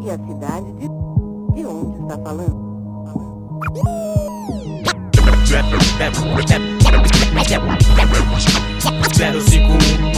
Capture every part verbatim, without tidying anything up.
E a cidade de, de onde está falando? zero cinco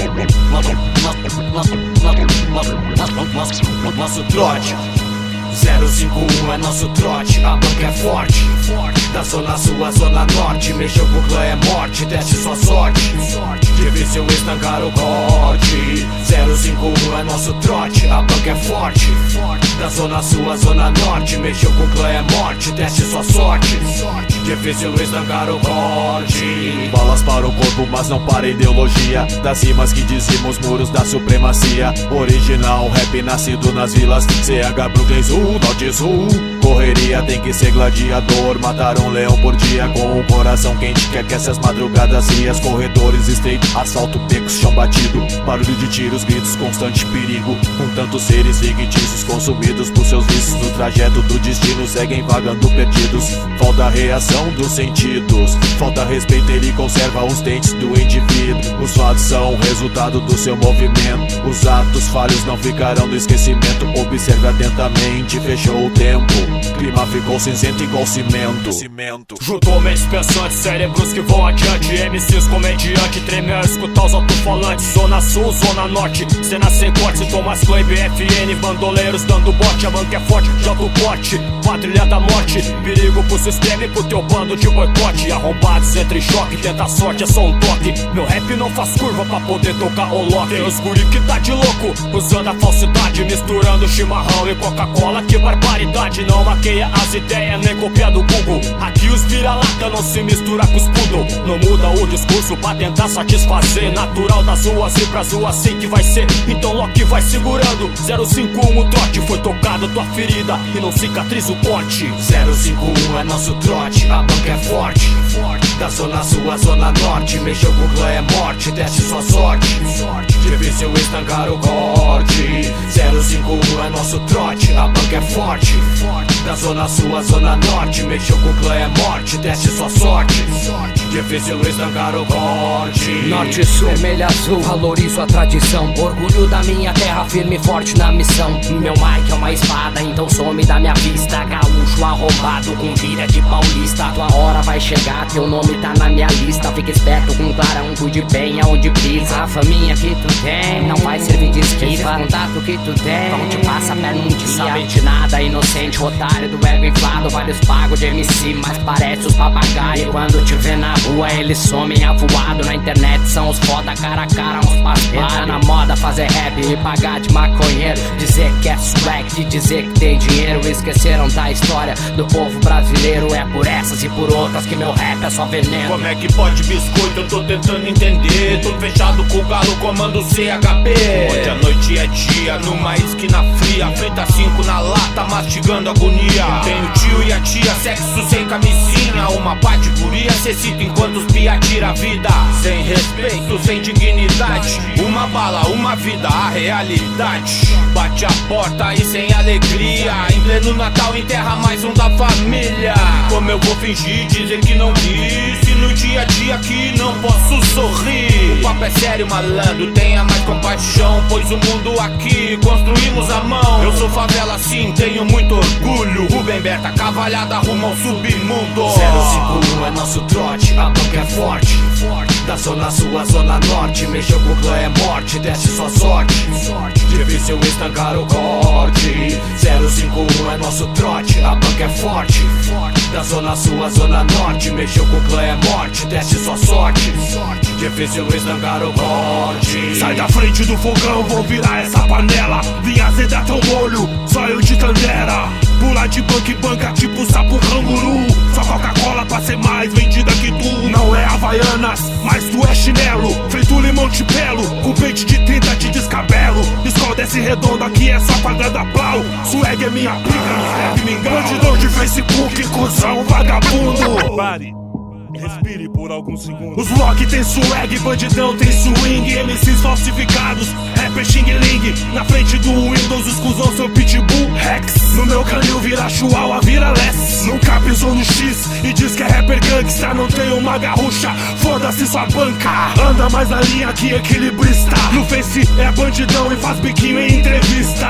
um nosso trote. zero cinco um é nosso trote, a banca é forte. Da zona sul à zona norte, mexeu com o clã é morte, teste sua sorte. Difícil estancar o corte. zero cinco um é nosso trote, a banca é forte. Da zona sul à zona norte, mexeu com o clã é morte, teste sua sorte. Difícil estancar o corte. Balas para o corpo, mas não para a ideologia. Das rimas que dizimos, muros da supremacia. Original, rap nascido nas vilas C H, Brooklyn, Sul, Norte Sul. Correria tem que ser gladiador, matar um leão por dia com o coração quente. Quer que essas madrugadas frias, corredores estreitos, asfalto, becos, chão batido, barulho de tiros, gritos, constante perigo. Com tantos seres fictícios consumidos por seus vícios, no trajeto do destino seguem vagando perdidos. Falta reação dos sentidos, falta respeito, ele conserva os dentes do indivíduo. Os fatos são o resultado do seu movimento, os atos falhos não ficarão no esquecimento. Observe atentamente, fechou o tempo, clima ficou cinzento igual cimento. Cimento. Juntou mentes pensantes, cérebros que vão adiante. M Cs comediante, treme a escutar os alto-falantes. Zona Sul, Zona Norte, cena sem corte. Thomas Clay, B F N, bandoleiros dando bote. A banca é forte, de alto porte, quadrilha da morte. Perigo pro sistema e pro teu bando de boicote. Arrombados entre choque, tenta a sorte, é só um toque. Meu rap não faz curva pra poder tocar o lock. Tem os guri que tá de louco, usando a falsidade, misturando chimarrão e Coca-Cola. Que barbaridade, não maqueia as ideias, nem copia do Google. Aqui os vira-lata não se mistura com os poodle. Não muda o discurso pra tentar satisfazer. Natural das ruas e pras ruas assim que vai ser. Então Loki vai segurando. Zero cinco um o trote, foi tocada tua ferida e não cicatriza o corte. Zero cinco um é nosso trote, a banca é forte. Da zona sul à zona norte, mexeu com o clã é morte, teste sua sorte. Difícil estancar o corte. Zero cinco um é nosso trote, a banca é forte. Da zona sul à zona norte, mexeu com o clã é morte, teste sua sorte. Difícil estancar o corte. Norte, sul, vermelho, azul, valorizo a tradição. Orgulho da minha terra, firme e forte na missão. Meu mic é uma espada, então some da minha vista. Gaúcho arrombado com gíria de paulista. Tua hora vai chegar, teu nome tá na minha lista. Fica esperto com clarão, cuide bem aonde pisa. A faminha que tu tem não vai servir de esquiva. Contato que tu tem não te passa a perna um dia. Sabe de nada, inocente, otário do ego inflado. Vários pagos de M C, mas parece os papagaios. Quando te vê na rua, eles somem avoado. Na internet são os foda cara a cara, uns paspalhos. Tá na moda fazer rap e pagar de maconheiro. Dizer que é swag, de dizer que tem dinheiro. Esqueceram da história do povo brasileiro. É por essas e por outras que meu rap é só veneno. Como é que pode biscoito? Eu tô tentando entender. Tô fechado com o galo, comando C H P. Onde a noite é dia, numa esquina fria. Frita cinco na lata, mastigando agonia. Tenho tio e a tia, sexo sem camisinha. Uma pá de guria, cê cita enquanto os pia tira a vida. Sem respeito, sem dignidade. Uma bala, uma vida, a realidade. Bate a porta e sem alegria. Em pleno Natal enterra mais um da família. Como eu vou fingir, dizer que não vi? Se no dia a dia aqui não posso sorrir. O papo é sério, malandro, tenha mais compaixão. Pois o mundo aqui construímos à mão. Eu sou favela sim, tenho muito orgulho. Rubem Berta, cavalhada rumo ao submundo. Zero cinco um é nosso trote, a banca é forte. Da zona sul à zona norte, mexeu com o clã é morte, teste sua sorte. Difícil estancar o corte. Zero cinco um é nosso trote, a banca é forte. Da zona sul à zona norte, mexeu com o clã é morte, teste sua sorte. Difícil estancar o corte. Sai da frente do fogão, vou virar essa panela. Vinha azedar teu molho, só eu de Tandera. Pular de banca em banca, tipo sapo canguru. Só Coca-Cola pra ser mais vendida que tu. Não é Havaianas, mas tu é chinelo. Feito limão de pelo, com pente de trinta te descabelo. Escola desce redondo, aqui é só pagando plau. Swag é minha pica, rap mingau. Bandidão de Facebook, cuzão, vagabundo. Pare, respire por alguns segundos. Os Loki tem swag, bandidão tem swing. M Cs falsificados, rapper xing-ling. Na frente do Windows, os cuzão são pitbull Rex. No meu canil vira chuau, vira less. Nunca pisou no X e diz que é rapper gangsta. Não tem uma garrucha, foda-se sua banca. Anda mais na linha que equilibrista. No Face é bandidão e faz biquinho em entrevista.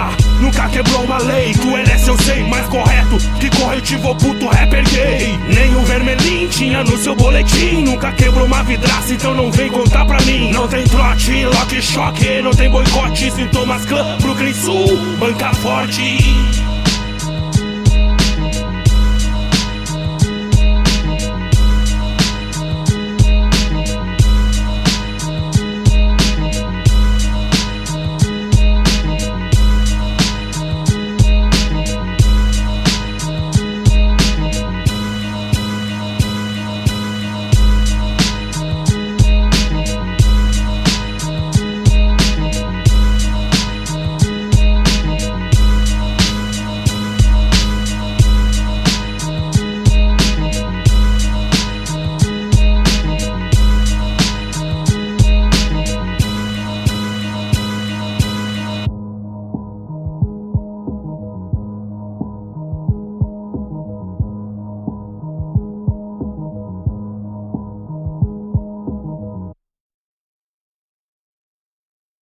nunca quebrou uma lei. Tu é eu sei, mais correto que corretivo puto rapper gay. Nem o vermelhinho tinha no seu boletim. Nunca quebrou uma vidraça, então não vem contar pra mim. Não tem trote, lock, choque, não tem boicote. Sintomas clã, Brooklyn Sul, banca forte.